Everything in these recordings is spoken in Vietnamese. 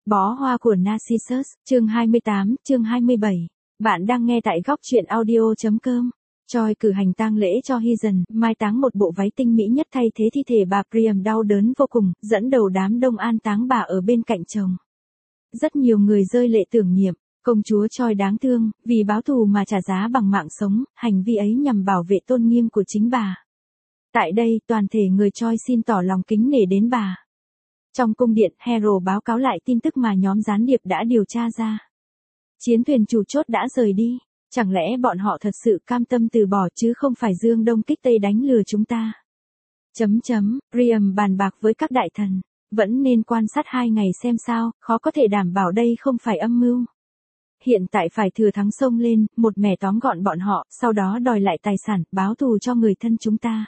Bó hoa của Narcissus, chương 28, chương 27. Bạn đang nghe tại góc truyện audio.com. Choi cử hành tang lễ cho Hyun, mai táng một bộ váy tinh mỹ nhất thay thế thi thể bà Priam đau đớn vô cùng, dẫn đầu đám đông an táng bà ở bên cạnh chồng. Rất nhiều người rơi lệ tưởng niệm, công chúa Choi đáng thương, vì báo thù mà trả giá bằng mạng sống, hành vi ấy nhằm bảo vệ tôn nghiêm của chính bà. Tại đây, toàn thể người Choi xin tỏ lòng kính nể đến bà. Trong cung điện, Hero báo cáo lại tin tức mà nhóm gián điệp đã điều tra ra. Chiến thuyền chủ chốt đã rời đi, chẳng lẽ bọn họ thật sự cam tâm từ bỏ chứ không phải dương đông kích tây đánh lừa chúng ta. Priam bàn bạc với các đại thần, vẫn nên quan sát 2 ngày xem sao, khó có thể đảm bảo đây không phải âm mưu. Hiện tại phải thừa thắng xông lên, một mẻ tóm gọn bọn họ, sau đó đòi lại tài sản, báo thù cho người thân chúng ta.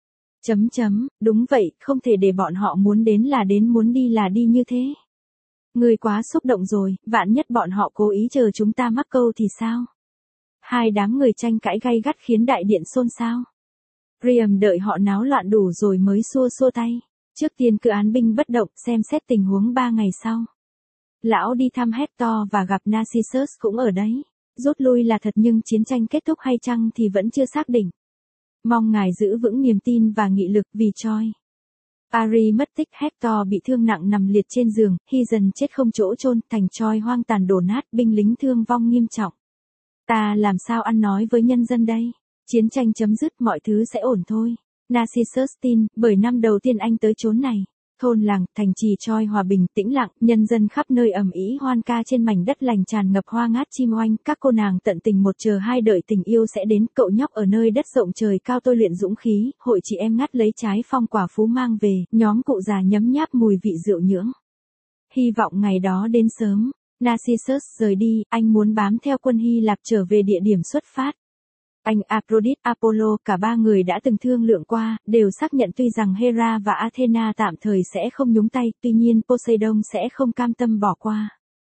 Đúng vậy, không thể để bọn họ muốn đến là đến, muốn đi là đi như thế. Người quá xúc động rồi, vạn nhất bọn họ cố ý chờ chúng ta mắc câu thì sao? Hai đám người tranh cãi gay gắt khiến đại điện xôn xao. Priam đợi họ náo loạn đủ rồi mới xua tay. Trước tiên cứ án binh bất động, xem xét tình huống 3 ngày sau. Lão đi thăm Hector và gặp Narcissus cũng ở đấy. Rút lui là thật nhưng chiến tranh kết thúc hay chăng thì vẫn chưa xác định. Mong ngài giữ vững niềm tin và nghị lực vì Choi. Paris mất tích, Hector bị thương nặng nằm liệt trên giường, Hyun chết không chỗ chôn, thành Choi hoang tàn đổ nát, binh lính thương vong nghiêm trọng. Ta làm sao ăn nói với nhân dân đây? Chiến tranh chấm dứt, mọi thứ sẽ ổn thôi. Narcissus tin, bởi năm đầu tiên anh tới chốn này. Thôn làng, thành trì Choi hòa bình, tĩnh lặng, nhân dân khắp nơi ầm ĩ hoan ca trên mảnh đất lành tràn ngập hoa ngát chim oanh, các cô nàng tận tình một chờ hai đợi tình yêu sẽ đến, cậu nhóc ở nơi đất rộng trời cao tôi luyện dũng khí, hội chị em ngắt lấy trái phong quả phú mang về, nhóm cụ già nhấm nháp mùi vị rượu nhưỡng. Hy vọng ngày đó đến sớm. Narcissus rời đi, anh muốn bám theo quân Hy Lạp trở về địa điểm xuất phát. Anh Aphrodite, Apollo, cả ba người đã từng thương lượng qua, đều xác nhận tuy rằng Hera và Athena tạm thời sẽ không nhúng tay, tuy nhiên Poseidon sẽ không cam tâm bỏ qua.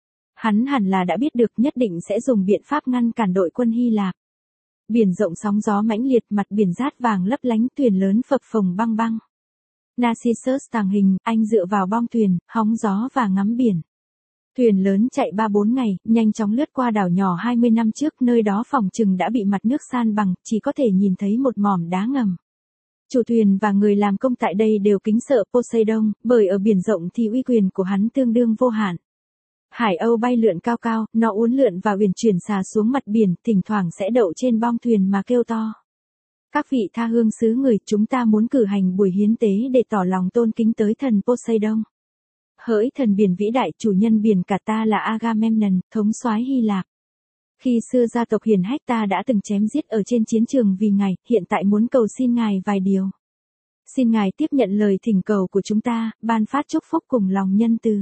Hắn hẳn là đã biết được, nhất định sẽ dùng biện pháp ngăn cản đội quân Hy Lạp. Biển rộng sóng gió mãnh liệt, mặt biển rát vàng lấp lánh, thuyền lớn phập phồng băng băng. Narcissus tàng hình, anh dựa vào bong thuyền, hóng gió và ngắm biển. Thuyền lớn chạy 3-4 ngày, nhanh chóng lướt qua đảo nhỏ 20 năm trước, nơi đó phòng chừng đã bị mặt nước san bằng, chỉ có thể nhìn thấy một mỏm đá ngầm. Chủ thuyền và người làm công tại đây đều kính sợ Poseidon, bởi ở biển rộng thì uy quyền của hắn tương đương vô hạn. Hải âu bay lượn cao cao, nó uốn lượn và uyển chuyển xà xuống mặt biển, thỉnh thoảng sẽ đậu trên bong thuyền mà kêu to. Các vị tha hương xứ người, chúng ta muốn cử hành buổi hiến tế để tỏ lòng tôn kính tới thần Poseidon. Hỡi thần biển vĩ đại, chủ nhân biển cả, ta là Agamemnon, thống soái Hy Lạp. Khi xưa gia tộc hiển hách ta đã từng chém giết ở trên chiến trường vì ngài, hiện tại muốn cầu xin ngài vài điều. Xin ngài tiếp nhận lời thỉnh cầu của chúng ta, ban phát chúc phúc cùng lòng nhân từ.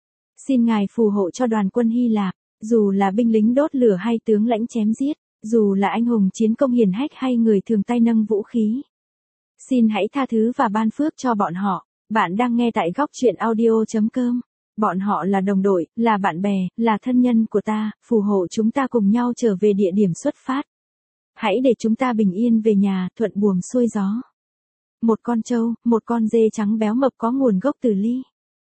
Xin ngài phù hộ cho đoàn quân Hy Lạp, dù là binh lính đốt lửa hay tướng lãnh chém giết, dù là anh hùng chiến công hiển hách hay người thường tay nâng vũ khí. Xin hãy tha thứ và ban phước cho bọn họ. Bạn đang nghe tại góc truyện audio.com. Bọn họ là đồng đội, là bạn bè, là thân nhân của ta, phù hộ chúng ta cùng nhau trở về địa điểm xuất phát. Hãy để chúng ta bình yên về nhà, thuận buồm xuôi gió. Một con trâu, một con dê trắng béo mập có nguồn gốc từ Ly.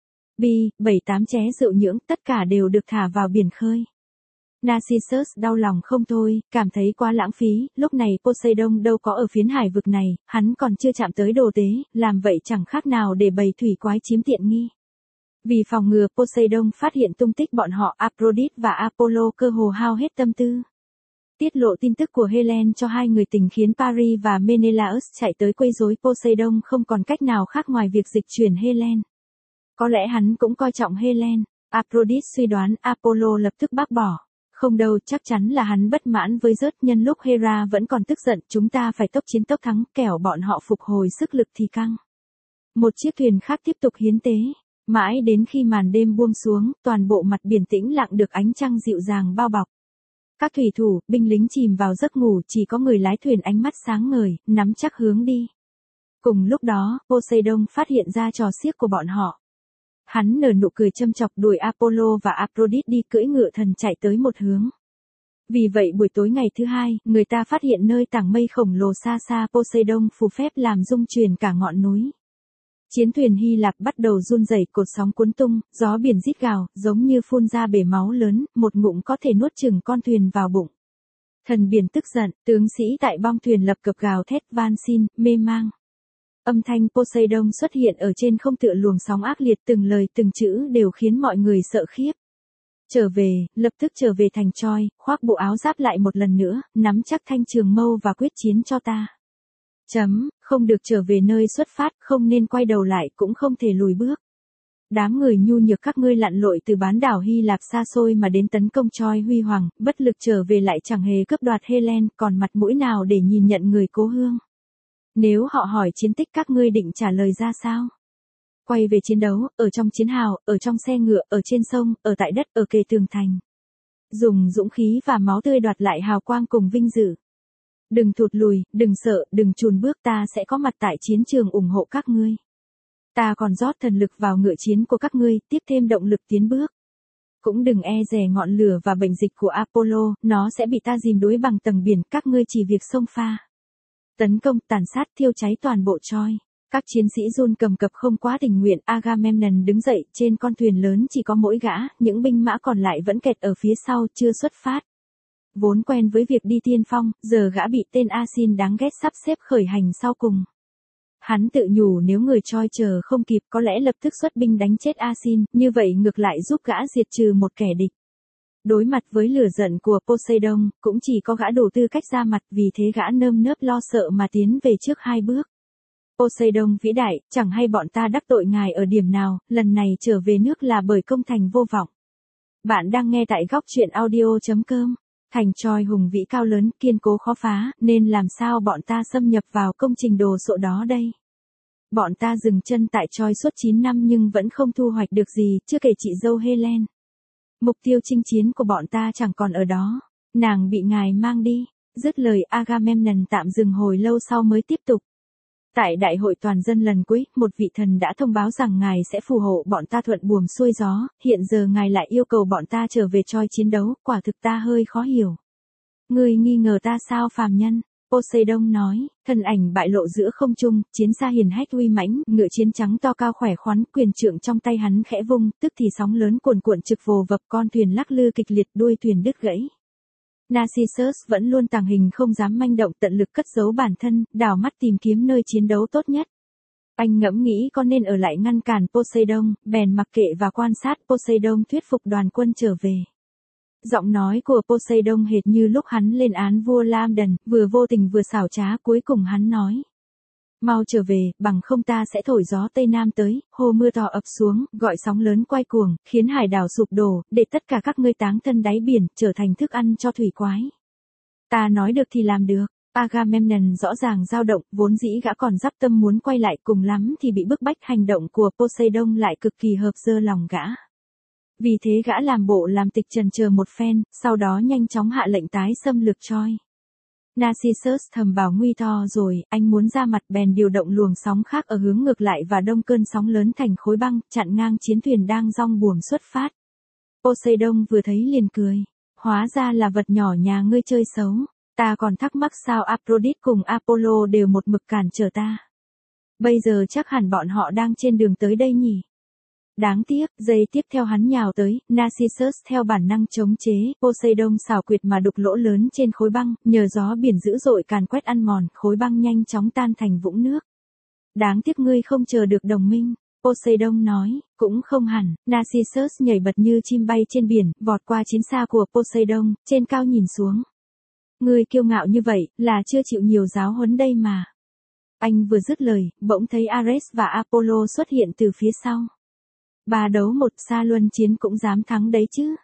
7-8 ché rượu nhưỡng, tất cả đều được thả vào biển khơi. Narcissus đau lòng không thôi, cảm thấy quá lãng phí, lúc này Poseidon đâu có ở phiến hải vực này, hắn còn chưa chạm tới đồ tế, làm vậy chẳng khác nào để bầy thủy quái chiếm tiện nghi. Vì phòng ngừa Poseidon phát hiện tung tích bọn họ, Aphrodite và Apollo cơ hồ hao hết tâm tư. Tiết lộ tin tức của Helen cho hai người tình khiến Paris và Menelaus chạy tới quấy rối Poseidon, không còn cách nào khác ngoài việc dịch chuyển Helen. Có lẽ hắn cũng coi trọng Helen, Aphrodite suy đoán, Apollo lập tức bác bỏ. Không đâu, chắc chắn là hắn bất mãn với Zeus, nhân lúc Hera vẫn còn tức giận, chúng ta phải tốc chiến tốc thắng, kẻo bọn họ phục hồi sức lực thì căng. Một chiếc thuyền khác tiếp tục hiến tế, mãi đến khi màn đêm buông xuống, toàn bộ mặt biển tĩnh lặng được ánh trăng dịu dàng bao bọc. Các thủy thủ, binh lính chìm vào giấc ngủ, chỉ có người lái thuyền ánh mắt sáng ngời, nắm chắc hướng đi. Cùng lúc đó, Poseidon phát hiện ra trò xiếc của bọn họ. Hắn nở nụ cười châm chọc, đuổi Apollo và Aphrodite đi, cưỡi ngựa thần chạy tới một hướng. Vì vậy buổi tối ngày thứ hai, người ta phát hiện nơi tảng mây khổng lồ xa xa Poseidon phù phép làm rung chuyển cả ngọn núi. Chiến thuyền Hy Lạp bắt đầu run rẩy, cột sóng cuốn tung, gió biển rít gào, giống như phun ra bể máu lớn, một ngụm có thể nuốt chửng con thuyền vào bụng. Thần biển tức giận, tướng sĩ tại bong thuyền lập cập gào thét van xin, mê mang. Âm thanh Poseidon xuất hiện ở trên không tựa luồng sóng ác liệt, từng lời từng chữ đều khiến mọi người sợ khiếp. Trở về, lập tức trở về thành Troy, khoác bộ áo giáp lại một lần nữa, nắm chắc thanh trường mâu và quyết chiến cho ta. Không được trở về nơi xuất phát, không nên quay đầu lại, cũng không thể lùi bước. Đám người nhu nhược các ngươi lặn lội từ bán đảo Hy Lạp xa xôi mà đến tấn công Troy huy hoàng, bất lực trở về lại chẳng hề cướp đoạt Helen, còn mặt mũi nào để nhìn nhận người cố hương. Nếu họ hỏi chiến tích các ngươi định trả lời ra sao? Quay về chiến đấu, ở trong chiến hào, ở trong xe ngựa, ở trên sông, ở tại đất, ở kề tường thành. Dùng dũng khí và máu tươi đoạt lại hào quang cùng vinh dự. Đừng thụt lùi, đừng sợ, đừng chùn bước, ta sẽ có mặt tại chiến trường ủng hộ các ngươi. Ta còn rót thần lực vào ngựa chiến của các ngươi, tiếp thêm động lực tiến bước. Cũng đừng e dè ngọn lửa và bệnh dịch của Apollo, nó sẽ bị ta dìm đuối bằng tầng biển, các ngươi chỉ việc xông pha. Tấn công, tàn sát, thiêu cháy toàn bộ Troy. Các chiến sĩ run cầm cập không quá tình nguyện, Agamemnon đứng dậy, trên con thuyền lớn chỉ có mỗi gã, những binh mã còn lại vẫn kẹt ở phía sau, chưa xuất phát. Vốn quen với việc đi tiên phong, giờ gã bị tên Asin đáng ghét sắp xếp khởi hành sau cùng. Hắn tự nhủ nếu người Troy chờ không kịp có lẽ lập tức xuất binh đánh chết Asin, như vậy ngược lại giúp gã diệt trừ một kẻ địch. Đối mặt với lửa giận của Poseidon, cũng chỉ có gã đủ tư cách ra mặt, vì thế gã nơm nớp lo sợ mà tiến về trước 2 bước. Poseidon vĩ đại, chẳng hay bọn ta đắc tội ngài ở điểm nào, lần này trở về nước là bởi công thành vô vọng. Bạn đang nghe tại góc truyện audio.com. Thành Troy hùng vĩ cao lớn, kiên cố khó phá, nên làm sao bọn ta xâm nhập vào công trình đồ sộ đó đây? Bọn ta dừng chân tại Troy suốt 9 năm nhưng vẫn không thu hoạch được gì, chưa kể chị dâu Helen. Mục tiêu chinh chiến của bọn ta chẳng còn ở đó. Nàng bị ngài mang đi. Dứt lời Agamemnon tạm dừng hồi lâu sau mới tiếp tục. Tại đại hội toàn dân lần cuối, một vị thần đã thông báo rằng ngài sẽ phù hộ bọn ta thuận buồm xuôi gió, hiện giờ ngài lại yêu cầu bọn ta trở về Troy chiến đấu, quả thực ta hơi khó hiểu. Ngươi nghi ngờ ta sao phàm nhân? Poseidon nói, thân ảnh bại lộ giữa không trung, chiến xa hiền hách uy mãnh, ngựa chiến trắng to cao khỏe khoắn, quyền trượng trong tay hắn khẽ vung, tức thì sóng lớn cuồn cuộn trực vồ vập, con thuyền lắc lư kịch liệt, đuôi thuyền đứt gãy. Narcissus vẫn luôn tàng hình không dám manh động, tận lực cất giấu bản thân, đảo mắt tìm kiếm nơi chiến đấu tốt nhất. Anh ngẫm nghĩ có nên ở lại ngăn cản Poseidon, bèn mặc kệ và quan sát Poseidon thuyết phục đoàn quân trở về. Giọng nói của Poseidon hệt như lúc hắn lên án vua Lamdan, vừa vô tình vừa xảo trá, cuối cùng hắn nói. Mau trở về, bằng không ta sẽ thổi gió Tây Nam tới, hồ mưa to ập xuống, gọi sóng lớn quay cuồng, khiến hải đảo sụp đổ, để tất cả các ngươi táng thân đáy biển, trở thành thức ăn cho thủy quái. Ta nói được thì làm được. Agamemnon rõ ràng dao động, vốn dĩ gã còn dắp tâm muốn quay lại, cùng lắm thì bị bức bách, hành động của Poseidon lại cực kỳ hợp dơ lòng gã. Vì thế gã làm bộ làm tịch chần chờ một phen, sau đó nhanh chóng hạ lệnh tái xâm lược Troy. Narcissus thầm bảo nguy to rồi, anh muốn ra mặt, bèn điều động luồng sóng khác ở hướng ngược lại và đông cơn sóng lớn thành khối băng, chặn ngang chiến thuyền đang dong buồm xuất phát. Poseidon vừa thấy liền cười. Hóa ra là vật nhỏ nhà ngươi chơi xấu. Ta còn thắc mắc sao Aphrodite cùng Apollo đều một mực cản trở ta. Bây giờ chắc hẳn bọn họ đang trên đường tới đây nhỉ. Đáng tiếc, giây tiếp theo hắn nhào tới, Narcissus theo bản năng chống chế, Poseidon xảo quyệt mà đục lỗ lớn trên khối băng, nhờ gió biển dữ dội càn quét ăn mòn, khối băng nhanh chóng tan thành vũng nước. Đáng tiếc ngươi không chờ được đồng minh, Poseidon nói, cũng không hẳn, Narcissus nhảy bật như chim bay trên biển, vọt qua chiến xa của Poseidon, trên cao nhìn xuống. Ngươi kiêu ngạo như vậy, là chưa chịu nhiều giáo huấn đây mà. Anh vừa dứt lời, bỗng thấy Ares và Apollo xuất hiện từ phía sau. 3 đấu 1, xa luân chiến cũng dám thắng đấy chứ.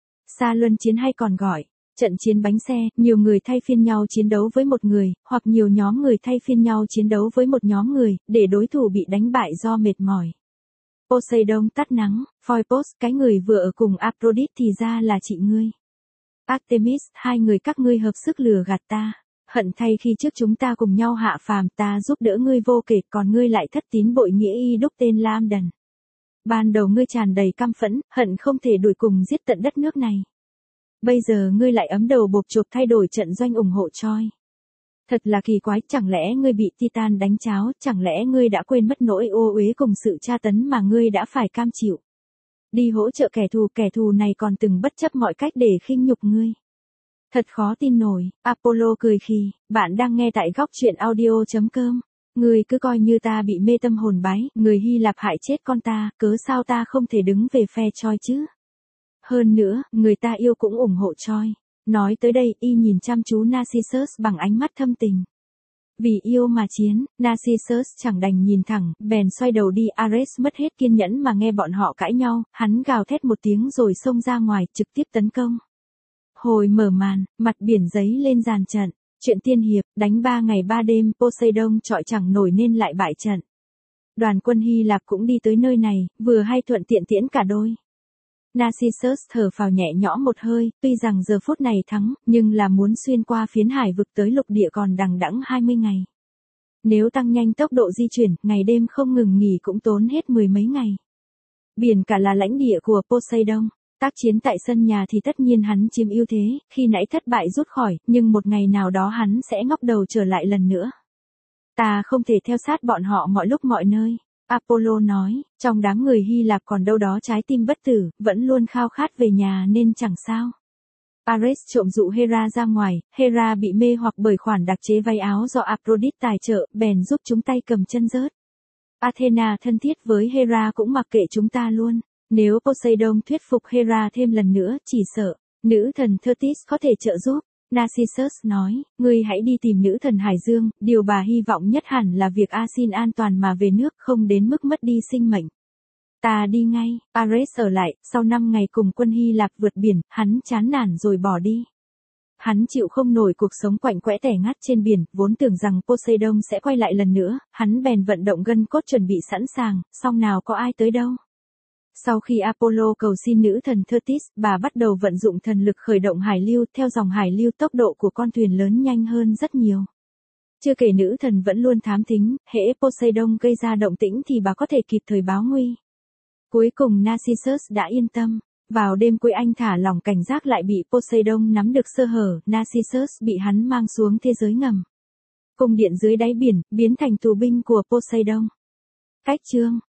Xa luân chiến hay còn gọi, trận chiến bánh xe, nhiều người thay phiên nhau chiến đấu với một người, hoặc nhiều nhóm người thay phiên nhau chiến đấu với một nhóm người, để đối thủ bị đánh bại do mệt mỏi. Poseidon tắt nắng, Phoebus, cái người vừa ở cùng Aphrodite thì ra là chị ngươi. Artemis, hai người các ngươi hợp sức lừa gạt ta. Hận thay khi trước chúng ta cùng nhau hạ phàm, ta giúp đỡ ngươi vô kể, còn ngươi lại thất tín bội nghĩa y đúc tên Lamdan. Ban đầu ngươi tràn đầy căm phẫn, hận không thể đuổi cùng giết tận đất nước này. Bây giờ ngươi lại ấm đầu bộp chộp thay đổi trận doanh ủng hộ Troy. Thật là kỳ quái, chẳng lẽ ngươi bị Titan đánh cháo, chẳng lẽ ngươi đã quên mất nỗi ô uế cùng sự tra tấn mà ngươi đã phải cam chịu. Đi hỗ trợ kẻ thù này còn từng bất chấp mọi cách để khinh nhục ngươi. Thật khó tin nổi, Apollo cười khì, bạn đang nghe tại góc truyện audio.com. Ngươi cứ coi như ta bị mê tâm hồn bái, người Hy Lạp hại chết con ta, cớ sao ta không thể đứng về phe Troy chứ? Hơn nữa, người ta yêu cũng ủng hộ Troy. Nói tới đây, y nhìn chăm chú Narcissus bằng ánh mắt thâm tình. Vì yêu mà chiến, Narcissus chẳng đành nhìn thẳng, bèn xoay đầu đi. Ares mất hết kiên nhẫn mà nghe bọn họ cãi nhau, hắn gào thét một tiếng rồi xông ra ngoài, trực tiếp tấn công. Hồi mở màn, mặt biển giấy lên dàn trận. Chuyện tiên hiệp, đánh 3 ngày 3 đêm, Poseidon trọi chẳng nổi nên lại bại trận. Đoàn quân Hy Lạp cũng đi tới nơi này, vừa hay thuận tiện tiễn cả đôi. Narcissus thở phào nhẹ nhõm một hơi, tuy rằng giờ phút này thắng, nhưng là muốn xuyên qua phiến hải vực tới lục địa còn đằng đẵng 20 ngày. Nếu tăng nhanh tốc độ di chuyển, ngày đêm không ngừng nghỉ cũng tốn hết 10 mấy ngày. Biển cả là lãnh địa của Poseidon. Tác chiến tại sân nhà thì tất nhiên hắn chiếm ưu thế, khi nãy thất bại rút khỏi, nhưng một ngày nào đó hắn sẽ ngóc đầu trở lại lần nữa. Ta không thể theo sát bọn họ mọi lúc mọi nơi. Apollo nói, trong đám người Hy Lạp còn đâu đó trái tim bất tử, vẫn luôn khao khát về nhà nên chẳng sao. Ares trộm dụ Hera ra ngoài, Hera bị mê hoặc bởi khoản đặc chế váy áo do Aphrodite tài trợ, bèn giúp chúng tay cầm chân rớt. Athena thân thiết với Hera cũng mặc kệ chúng ta luôn. Nếu Poseidon thuyết phục Hera thêm lần nữa, chỉ sợ, nữ thần Thetis có thể trợ giúp. Narcissus nói, ngươi hãy đi tìm nữ thần Hải Dương, điều bà hy vọng nhất hẳn là việc Asin an toàn mà về nước, không đến mức mất đi sinh mệnh. Ta đi ngay. Ares ở lại, sau 5 ngày cùng quân Hy Lạp vượt biển, hắn chán nản rồi bỏ đi. Hắn chịu không nổi cuộc sống quạnh quẽ tẻ ngắt trên biển, vốn tưởng rằng Poseidon sẽ quay lại lần nữa, hắn bèn vận động gân cốt chuẩn bị sẵn sàng, song nào có ai tới đâu. Sau khi Apollo cầu xin nữ thần Thetis, bà bắt đầu vận dụng thần lực khởi động hải lưu, theo dòng hải lưu tốc độ của con thuyền lớn nhanh hơn rất nhiều. Chưa kể nữ thần vẫn luôn thám thính, hễ Poseidon gây ra động tĩnh thì bà có thể kịp thời báo nguy. Cuối cùng Narcissus đã yên tâm. Vào đêm cuối anh thả lỏng cảnh giác lại bị Poseidon nắm được sơ hở, Narcissus bị hắn mang xuống thế giới ngầm. Cung điện dưới đáy biển, biến thành tù binh của Poseidon. Cách chương